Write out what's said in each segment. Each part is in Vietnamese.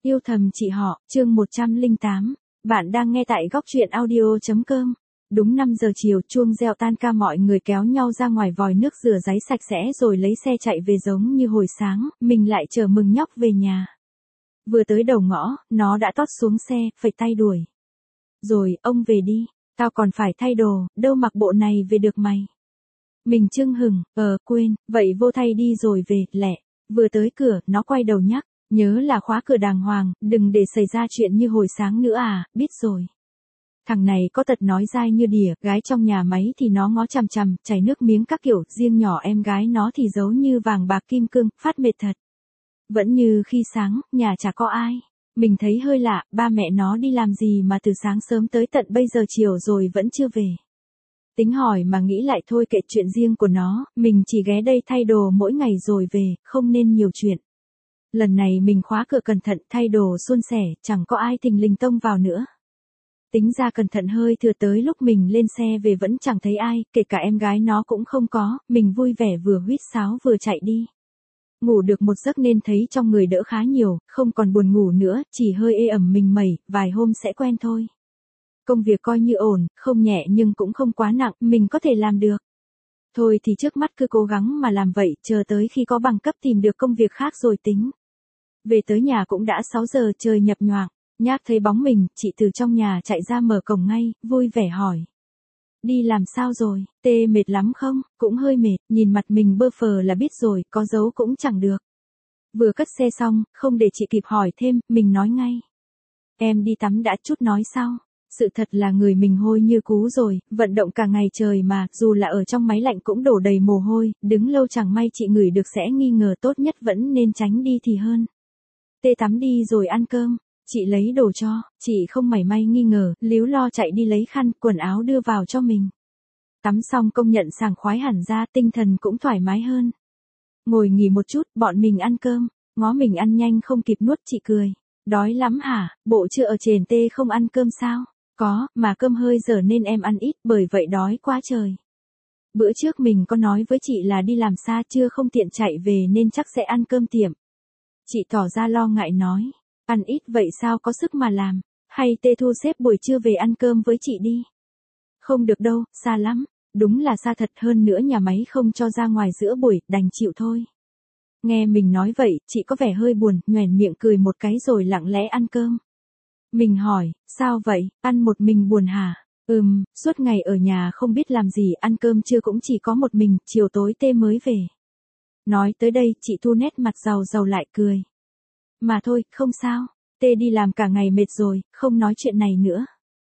Yêu thầm chị họ, chương 108. Bạn đang nghe tại góc truyện audio.com. Đúng 5 giờ chiều, chuông reo tan ca, mọi người kéo nhau ra ngoài vòi nước rửa ráy sạch sẽ rồi lấy xe chạy về giống như hồi sáng, mình lại chờ mừng nhóc về nhà. Vừa tới đầu ngõ, nó đã tót xuống xe, phẩy tay đuổi. Rồi, ông về đi, tao còn phải thay đồ, đâu mặc bộ này về được mày. Mình chưng hừng, quên, vậy vô thay đi rồi về, lẹ. Vừa tới cửa, nó quay đầu nhắc. Nhớ là khóa cửa đàng hoàng, đừng để xảy ra chuyện như hồi sáng nữa à, biết rồi. Thằng này có tật nói dai như đỉa, gái trong nhà máy thì nó ngó chằm chằm, chảy nước miếng các kiểu, riêng nhỏ em gái nó thì giấu như vàng bạc kim cương, phát mệt thật. Vẫn như khi sáng, nhà chả có ai. Mình thấy hơi lạ, ba mẹ nó đi làm gì mà từ sáng sớm tới tận bây giờ chiều rồi vẫn chưa về. Tính hỏi mà nghĩ lại thôi, kệ chuyện riêng của nó, mình chỉ ghé đây thay đồ mỗi ngày rồi về, không nên nhiều chuyện. Lần này mình khóa cửa cẩn thận, thay đồ suôn sẻ, chẳng có ai thình lình tông vào nữa. Tính ra cẩn thận hơi thừa, tới lúc mình lên xe về vẫn chẳng thấy ai, kể cả em gái nó cũng không có, mình vui vẻ vừa huýt sáo vừa chạy đi. Ngủ được một giấc nên thấy trong người đỡ khá nhiều, không còn buồn ngủ nữa, chỉ hơi ê ẩm mình mẩy, vài hôm sẽ quen thôi. Công việc coi như ổn, không nhẹ nhưng cũng không quá nặng, mình có thể làm được. Thôi thì trước mắt cứ cố gắng mà làm vậy, chờ tới khi có bằng cấp tìm được công việc khác rồi tính. Về tới nhà cũng đã 6 giờ, trời nhập nhoạng. Nhác thấy bóng mình, chị từ trong nhà chạy ra mở cổng ngay, vui vẻ hỏi. Đi làm sao rồi, tê mệt lắm không? Cũng hơi mệt, nhìn mặt mình bơ phờ là biết rồi, có giấu cũng chẳng được. Vừa cất xe xong, không để chị kịp hỏi thêm, mình nói ngay. Em đi tắm đã, chút nói sau. Sự thật là người mình hôi như cú rồi, vận động cả ngày trời mà, dù là ở trong máy lạnh cũng đổ đầy mồ hôi, đứng lâu chẳng may chị ngửi được sẽ nghi ngờ, tốt nhất vẫn nên tránh đi thì hơn. Tê tắm đi rồi ăn cơm, chị lấy đồ cho, chị không mảy may nghi ngờ, líu lo chạy đi lấy khăn, quần áo đưa vào cho mình. Tắm xong công nhận sảng khoái hẳn ra, tinh thần cũng thoải mái hơn. Ngồi nghỉ một chút, bọn mình ăn cơm, ngó mình ăn nhanh không kịp nuốt, chị cười. Đói lắm hả, bộ chưa ở trên tê không ăn cơm sao? Có, mà cơm hơi dở nên em ăn ít, bởi vậy đói quá trời. Bữa trước mình có nói với chị là đi làm xa chưa không tiện chạy về nên chắc sẽ ăn cơm tiệm. Chị tỏ ra lo ngại nói, ăn ít vậy sao có sức mà làm, hay tê thu xếp buổi trưa về ăn cơm với chị đi. Không được đâu, xa lắm, đúng là xa thật, hơn nữa nhà máy không cho ra ngoài giữa buổi, đành chịu thôi. Nghe mình nói vậy, chị có vẻ hơi buồn, nhoẻn miệng cười một cái rồi lặng lẽ ăn cơm. Mình hỏi, sao vậy, ăn một mình buồn hả? Suốt ngày ở nhà không biết làm gì, ăn cơm trưa cũng chỉ có một mình, chiều tối tê mới về. Nói tới đây, chị thu nét mặt giàu giàu lại cười. Mà thôi, không sao, tê đi làm cả ngày mệt rồi, không nói chuyện này nữa.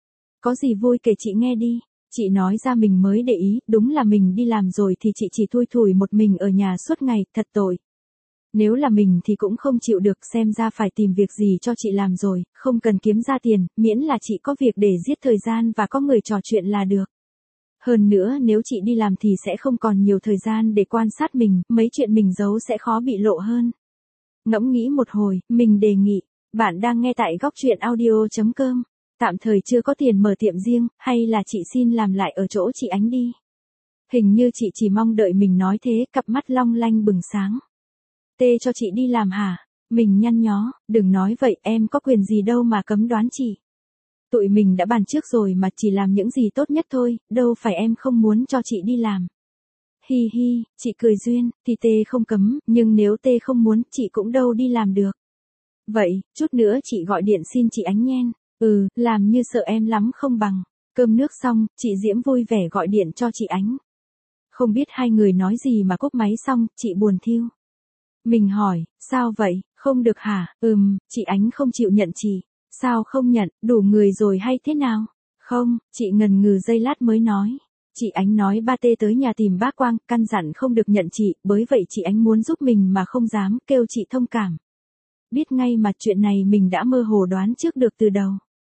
Có gì vui kể chị nghe đi. Chị nói ra mình mới để ý, đúng là mình đi làm rồi thì chị chỉ thui thủi một mình ở nhà suốt ngày, thật tội. Nếu là mình thì cũng không chịu được, xem ra phải tìm việc gì cho chị làm rồi, không cần kiếm ra tiền, miễn là chị có việc để giết thời gian và có người trò chuyện là được. Hơn nữa nếu chị đi làm thì sẽ không còn nhiều thời gian để quan sát mình, mấy chuyện mình giấu sẽ khó bị lộ hơn. Ngẫm nghĩ một hồi, mình đề nghị, bạn đang nghe tại góc truyện audio.com. Tạm thời chưa có tiền mở tiệm riêng, hay là chị xin làm lại ở chỗ chị Ánh đi. Hình như chị chỉ mong đợi mình nói thế, cặp mắt long lanh bừng sáng. Tê cho chị đi làm hả? Mình nhăn nhó, đừng nói vậy, em có quyền gì đâu mà cấm đoán chị. Tụi mình đã bàn trước rồi mà, chỉ làm những gì tốt nhất thôi, đâu phải em không muốn cho chị đi làm. Hi hi, chị cười duyên, thì Tê không cấm, nhưng nếu Tê không muốn, chị cũng đâu đi làm được. Vậy, chút nữa chị gọi điện xin chị Ánh nhen. Làm như sợ em lắm không bằng. Cơm nước xong, chị Diễm vui vẻ gọi điện cho chị Ánh. Không biết hai người nói gì mà cúp máy xong, chị buồn thiu. Mình hỏi, sao vậy, không được hả? Chị Ánh không chịu nhận chị. Sao không nhận, đủ người rồi hay thế nào? Không, chị ngần ngừ giây lát mới nói. Chị Ánh nói ba Tê tới nhà tìm bác Quang, căn dặn không được nhận chị, bởi vậy chị Ánh muốn giúp mình mà không dám, kêu chị thông cảm. Biết ngay mà chuyện này mình đã mơ hồ đoán trước được từ đầu.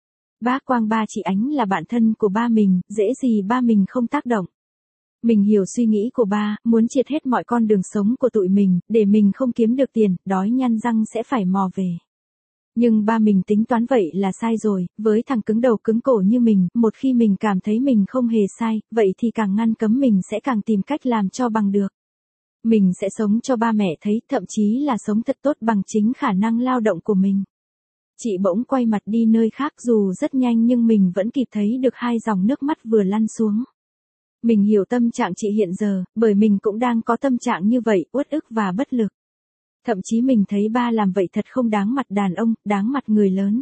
Bác Quang ba chị Ánh là bạn thân của ba mình, dễ gì ba mình không tác động. Mình hiểu suy nghĩ của ba, muốn triệt hết mọi con đường sống của tụi mình, để mình không kiếm được tiền, đói nhăn răng sẽ phải mò về. Nhưng ba mình tính toán vậy là sai rồi, với thằng cứng đầu cứng cổ như mình, một khi mình cảm thấy mình không hề sai, vậy thì càng ngăn cấm mình sẽ càng tìm cách làm cho bằng được. Mình sẽ sống cho ba mẹ thấy, thậm chí là sống thật tốt bằng chính khả năng lao động của mình. Chị bỗng quay mặt đi nơi khác, dù rất nhanh nhưng mình vẫn kịp thấy được hai dòng nước mắt vừa lăn xuống. Mình hiểu tâm trạng chị hiện giờ, bởi mình cũng đang có tâm trạng như vậy, uất ức và bất lực. Thậm chí mình thấy ba làm vậy thật không đáng mặt đàn ông, đáng mặt người lớn.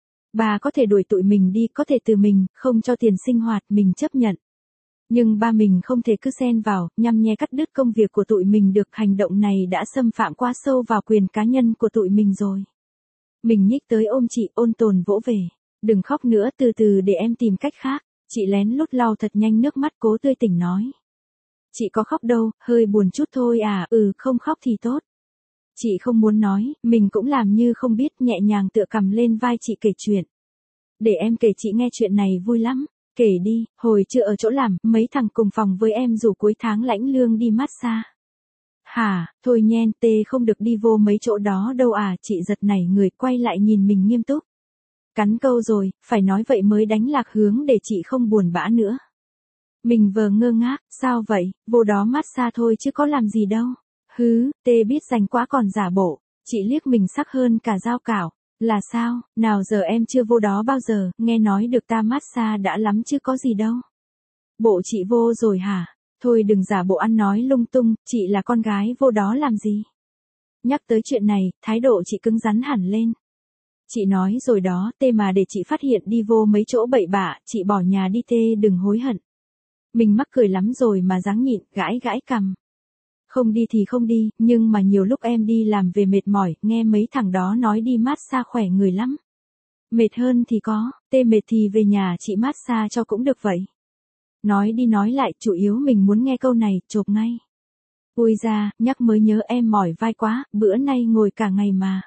Ba có thể đuổi tụi mình đi, có thể từ mình, không cho tiền sinh hoạt, mình chấp nhận. Nhưng ba mình không thể cứ xen vào, nhăm nhe cắt đứt công việc của tụi mình được. Hành động này đã xâm phạm quá sâu vào quyền cá nhân của tụi mình rồi. Mình nhích tới ôm chị, ôn tồn vỗ về. Đừng khóc nữa, từ từ để em tìm cách khác. Chị lén lút lau thật nhanh nước mắt, cố tươi tỉnh nói. Chị có khóc đâu, hơi buồn chút thôi à, không khóc thì tốt. Chị không muốn nói, mình cũng làm như không biết, nhẹ nhàng tựa cằm lên vai chị kể chuyện. Để em kể chị nghe, chuyện này vui lắm. Kể đi, hồi chưa ở chỗ làm, mấy thằng cùng phòng với em rủ cuối tháng lãnh lương đi massage. Hả, thôi nhen, tê không được đi vô mấy chỗ đó đâu à, chị giật nảy người quay lại nhìn mình nghiêm túc. Cắn câu rồi, phải nói vậy mới đánh lạc hướng để chị không buồn bã nữa. Mình vờ ngơ ngác, sao vậy, vô đó massage thôi chứ có làm gì đâu. Hứ, tê biết dành quá còn giả bộ, chị liếc mình sắc hơn cả dao cạo. Là sao, nào giờ em chưa vô đó bao giờ, nghe nói được ta massage đã lắm chứ có gì đâu. Bộ chị vô rồi hả? Thôi đừng giả bộ ăn nói lung tung, chị là con gái vô đó làm gì? Nhắc tới chuyện này, thái độ chị cứng rắn hẳn lên. Chị nói rồi đó, tê mà để chị phát hiện đi vô mấy chỗ bậy bạ, chị bỏ nhà đi tê, đừng hối hận. Mình mắc cười lắm rồi mà dáng nhịn, gãi gãi cằm. Không đi thì không đi, nhưng mà nhiều lúc em đi làm về mệt mỏi, nghe mấy thằng đó nói đi massage khỏe người lắm. Mệt hơn thì có, tê mệt thì về nhà chị massage cho cũng được vậy. Nói đi nói lại, chủ yếu mình muốn nghe câu này, chộp ngay. Ui ra, nhắc mới nhớ em mỏi vai quá, bữa nay ngồi cả ngày mà.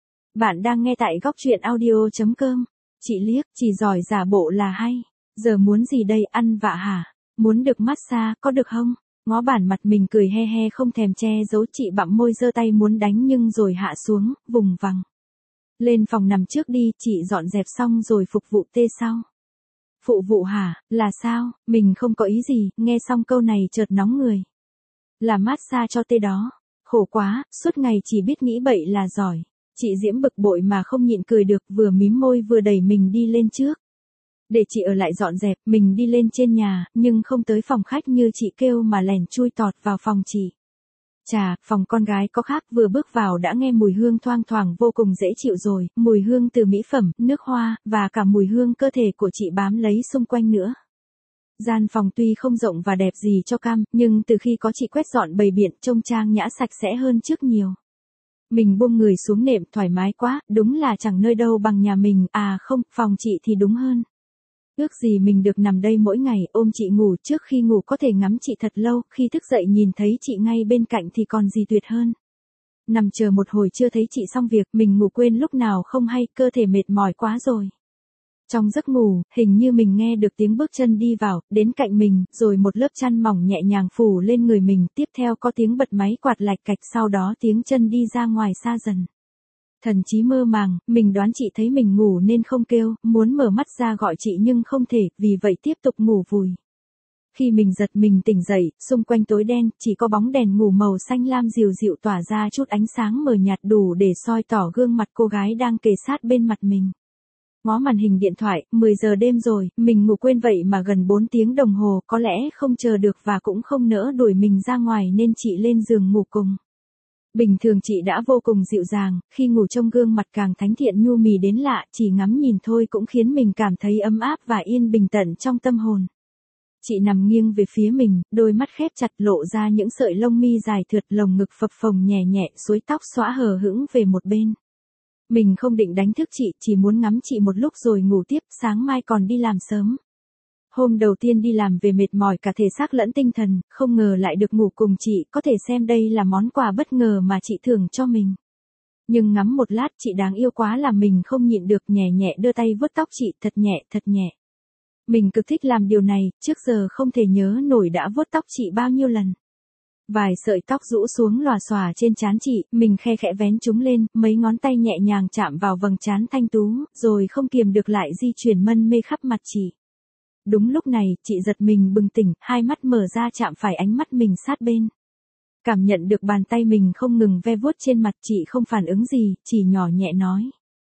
Bạn đang nghe tại góc truyện audio.com. Chị liếc, chỉ giỏi giả bộ là hay. Giờ muốn gì đây, ăn vạ hả? Muốn được massage, có được không? Ngó bản mặt mình cười he he không thèm che giấu, chị bặm môi giơ tay muốn đánh nhưng rồi hạ xuống, vùng vằng. Lên phòng nằm trước đi, chị dọn dẹp xong rồi phục vụ tê sau. Phụ vụ hả, là sao, mình không có ý gì, nghe xong câu này chợt nóng người. Là massage cho tê đó. Khổ quá, suốt ngày chỉ biết nghĩ bậy là giỏi. Chị Diễm bực bội mà không nhịn cười được, vừa mím môi vừa đẩy mình đi lên trước. Để chị ở lại dọn dẹp, mình đi lên trên nhà, nhưng không tới phòng khách như chị kêu mà lèn chui tọt vào phòng chị. Chà, phòng con gái có khác, vừa bước vào đã nghe mùi hương thoang thoảng vô cùng dễ chịu rồi, mùi hương từ mỹ phẩm, nước hoa, và cả mùi hương cơ thể của chị bám lấy xung quanh nữa. Gian phòng tuy không rộng và đẹp gì cho cam, nhưng từ khi có chị quét dọn bày biện, trông trang nhã sạch sẽ hơn trước nhiều. Mình buông người xuống nệm, thoải mái quá, đúng là chẳng nơi đâu bằng nhà mình, à không, phòng chị thì đúng hơn. Ước gì mình được nằm đây mỗi ngày, ôm chị ngủ, trước khi ngủ có thể ngắm chị thật lâu, khi thức dậy nhìn thấy chị ngay bên cạnh thì còn gì tuyệt hơn. Nằm chờ một hồi chưa thấy chị xong việc, mình ngủ quên lúc nào không hay, cơ thể mệt mỏi quá rồi. Trong giấc ngủ, hình như mình nghe được tiếng bước chân đi vào, đến cạnh mình, rồi một lớp chăn mỏng nhẹ nhàng phủ lên người mình, tiếp theo có tiếng bật máy quạt lạch cạch, sau đó tiếng chân đi ra ngoài xa dần. Thần trí mơ màng, mình đoán chị thấy mình ngủ nên không kêu, muốn mở mắt ra gọi chị nhưng không thể, vì vậy tiếp tục ngủ vùi. Khi mình giật mình tỉnh dậy, xung quanh tối đen, chỉ có bóng đèn ngủ màu xanh lam dịu dịu tỏa ra chút ánh sáng mờ nhạt đủ để soi tỏ gương mặt cô gái đang kề sát bên mặt mình. Ngó màn hình điện thoại, 10 giờ đêm rồi, mình ngủ quên vậy mà gần 4 tiếng đồng hồ, có lẽ không chờ được và cũng không nỡ đuổi mình ra ngoài nên chị lên giường ngủ cùng. Bình thường chị đã vô cùng dịu dàng, khi ngủ trong gương mặt càng thánh thiện nhu mì đến lạ, chỉ ngắm nhìn thôi cũng khiến mình cảm thấy ấm áp và yên bình tận trong tâm hồn. Chị nằm nghiêng về phía mình, đôi mắt khép chặt lộ ra những sợi lông mi dài thượt, lồng ngực phập phồng nhẹ nhẹ, xuối tóc xõa hờ hững về một bên. Mình không định đánh thức chị, chỉ muốn ngắm chị một lúc rồi ngủ tiếp, sáng mai còn đi làm sớm. Hôm đầu tiên đi làm về mệt mỏi cả thể xác lẫn tinh thần, không ngờ lại được ngủ cùng chị, có thể xem đây là món quà bất ngờ mà chị thưởng cho mình. Nhưng ngắm một lát chị đáng yêu quá làm mình không nhịn được, nhẹ nhẹ đưa tay vuốt tóc chị, thật nhẹ, thật nhẹ. Mình cực thích làm điều này, trước giờ không thể nhớ nổi đã vuốt tóc chị bao nhiêu lần. Vài sợi tóc rũ xuống lòa xòa trên trán chị, mình khe khẽ vén chúng lên, mấy ngón tay nhẹ nhàng chạm vào vầng trán thanh tú, rồi không kiềm được lại di chuyển mân mê khắp mặt chị. Đúng lúc này, chị giật mình bừng tỉnh, hai mắt mở ra chạm phải ánh mắt mình sát bên. Cảm nhận được bàn tay mình không ngừng ve vuốt trên mặt, chị không phản ứng gì, chỉ nhỏ nhẹ nói.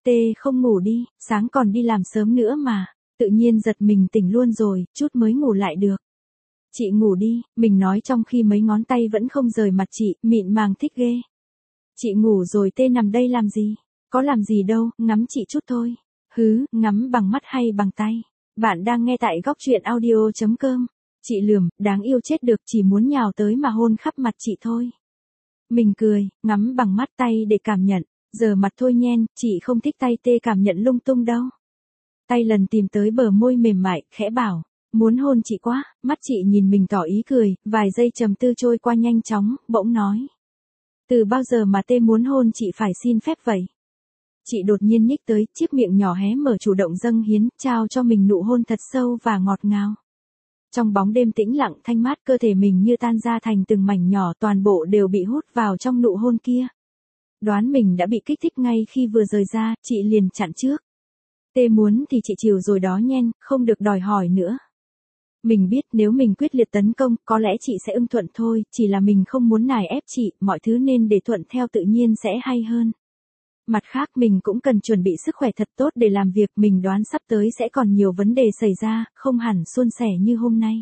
Tê không ngủ đi, sáng còn đi làm sớm nữa mà. Tự nhiên giật mình tỉnh luôn rồi, chút mới ngủ lại được. Chị ngủ đi, mình nói trong khi mấy ngón tay vẫn không rời mặt chị, mịn màng thích ghê. Chị ngủ rồi Tê nằm đây làm gì? Có làm gì đâu, ngắm chị chút thôi. Hứ, ngắm bằng mắt hay bằng tay? Bạn đang nghe tại góc truyện audio.com. Chị lườm, đáng yêu chết được, chỉ muốn nhào tới mà hôn khắp mặt chị thôi. Mình cười, ngắm bằng mắt tay để cảm nhận. Giờ mặt thôi nhen, chị không thích tay Tê cảm nhận lung tung đâu. Tay lần tìm tới bờ môi mềm mại, khẽ bảo, muốn hôn chị quá. Mắt chị nhìn mình tỏ ý cười, vài giây trầm tư trôi qua nhanh chóng, bỗng nói. Từ bao giờ mà Tê muốn hôn chị phải xin phép vậy? Chị đột nhiên nhích tới, chiếc miệng nhỏ hé mở chủ động dâng hiến, trao cho mình nụ hôn thật sâu và ngọt ngào. Trong bóng đêm tĩnh lặng thanh mát, cơ thể mình như tan ra thành từng mảnh nhỏ, toàn bộ đều bị hút vào trong nụ hôn kia. Đoán mình đã bị kích thích ngay khi vừa rời ra, chị liền chặn trước. Tê muốn thì chị chịu rồi đó nhen, không được đòi hỏi nữa. Mình biết nếu mình quyết liệt tấn công, có lẽ chị sẽ ưng thuận thôi, chỉ là mình không muốn nài ép chị, mọi thứ nên để thuận theo tự nhiên sẽ hay hơn. Mặt khác mình cũng cần chuẩn bị sức khỏe thật tốt để làm việc, mình đoán sắp tới sẽ còn nhiều vấn đề xảy ra, không hẳn suôn sẻ như hôm nay.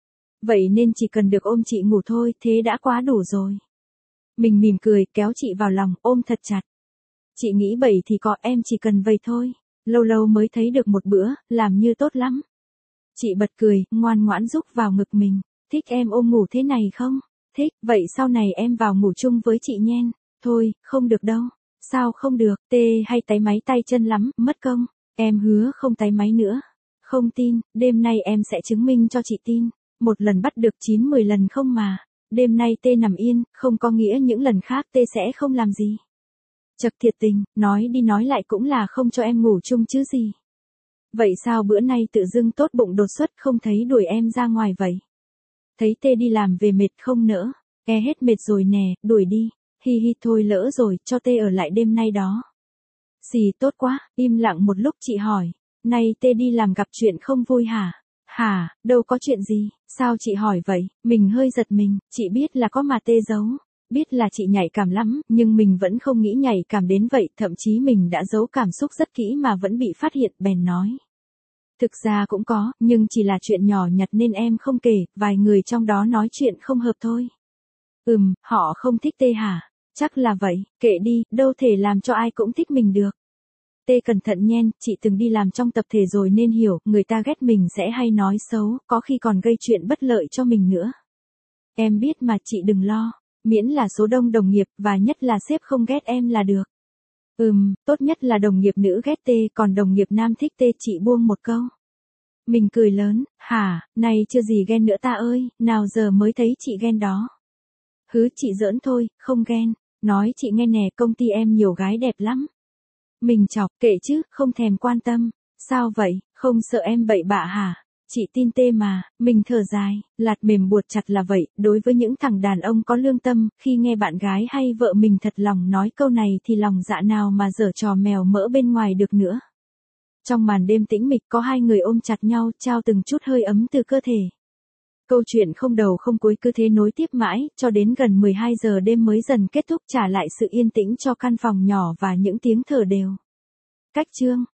Vậy nên chỉ cần được ôm chị ngủ thôi, thế đã quá đủ rồi. Mình mỉm cười, kéo chị vào lòng, ôm thật chặt. Chị nghĩ bậy thì có, em chỉ cần vậy thôi. Lâu lâu mới thấy được một bữa, làm như tốt lắm. Chị bật cười, ngoan ngoãn rúc vào ngực mình. Thích em ôm ngủ thế này không? Thích, vậy sau này em vào ngủ chung với chị nhen. Thôi, không được đâu. Sao không được, Tê hay táy máy tay chân lắm, mất công. Em hứa không táy máy nữa. Không tin, đêm nay em sẽ chứng minh cho chị tin. Một lần bắt được 9-10 lần không mà. Đêm nay Tê nằm yên, không có nghĩa những lần khác Tê sẽ không làm gì. Chật thiệt tình, nói đi nói lại cũng là không cho em ngủ chung chứ gì. Vậy sao bữa nay tự dưng tốt bụng đột xuất không thấy đuổi em ra ngoài vậy? Thấy Tê đi làm về mệt không nỡ, hết mệt rồi nè, đuổi đi. Hi hi thôi lỡ rồi, cho Tê ở lại đêm nay đó. Xì tốt quá, im lặng một lúc chị hỏi, nay Tê đi làm gặp chuyện không vui hả? Hả, đâu có chuyện gì, sao chị hỏi vậy? Mình hơi giật mình, chị biết là có mà Tê giấu. Biết là chị nhạy cảm lắm, nhưng mình vẫn không nghĩ nhạy cảm đến vậy, thậm chí mình đã giấu cảm xúc rất kỹ mà vẫn bị phát hiện, bèn nói. Thực ra cũng có, nhưng chỉ là chuyện nhỏ nhặt nên em không kể, vài người trong đó nói chuyện không hợp thôi. Họ không thích Tê hả? Chắc là vậy, kệ đi, đâu thể làm cho ai cũng thích mình được. Tê cẩn thận nhen, chị từng đi làm trong tập thể rồi nên hiểu, người ta ghét mình sẽ hay nói xấu, có khi còn gây chuyện bất lợi cho mình nữa. Em biết mà chị đừng lo, miễn là số đông đồng nghiệp và nhất là sếp không ghét em là được. Tốt nhất là đồng nghiệp nữ ghét Tê, còn đồng nghiệp nam thích Tê, chị buông một câu. Mình cười lớn, hả, này chưa gì ghen nữa ta ơi, nào giờ mới thấy chị ghen đó. Hứ chị giỡn thôi, không ghen, nói chị nghe nè, công ty em nhiều gái đẹp lắm. Mình chọc, kệ chứ, không thèm quan tâm. Sao vậy, không sợ em bậy bạ hả? Chị tin Tê mà, mình thở dài, lạt mềm buộc chặt là vậy, đối với những thằng đàn ông có lương tâm, khi nghe bạn gái hay vợ mình thật lòng nói câu này thì lòng dạ nào mà giở trò mèo mỡ bên ngoài được nữa. Trong màn đêm tĩnh mịch có hai người ôm chặt nhau, trao từng chút hơi ấm từ cơ thể. Câu chuyện không đầu không cuối cứ thế nối tiếp mãi, cho đến gần 12 giờ đêm mới dần kết thúc, trả lại sự yên tĩnh cho căn phòng nhỏ và những tiếng thở đều. Cách chương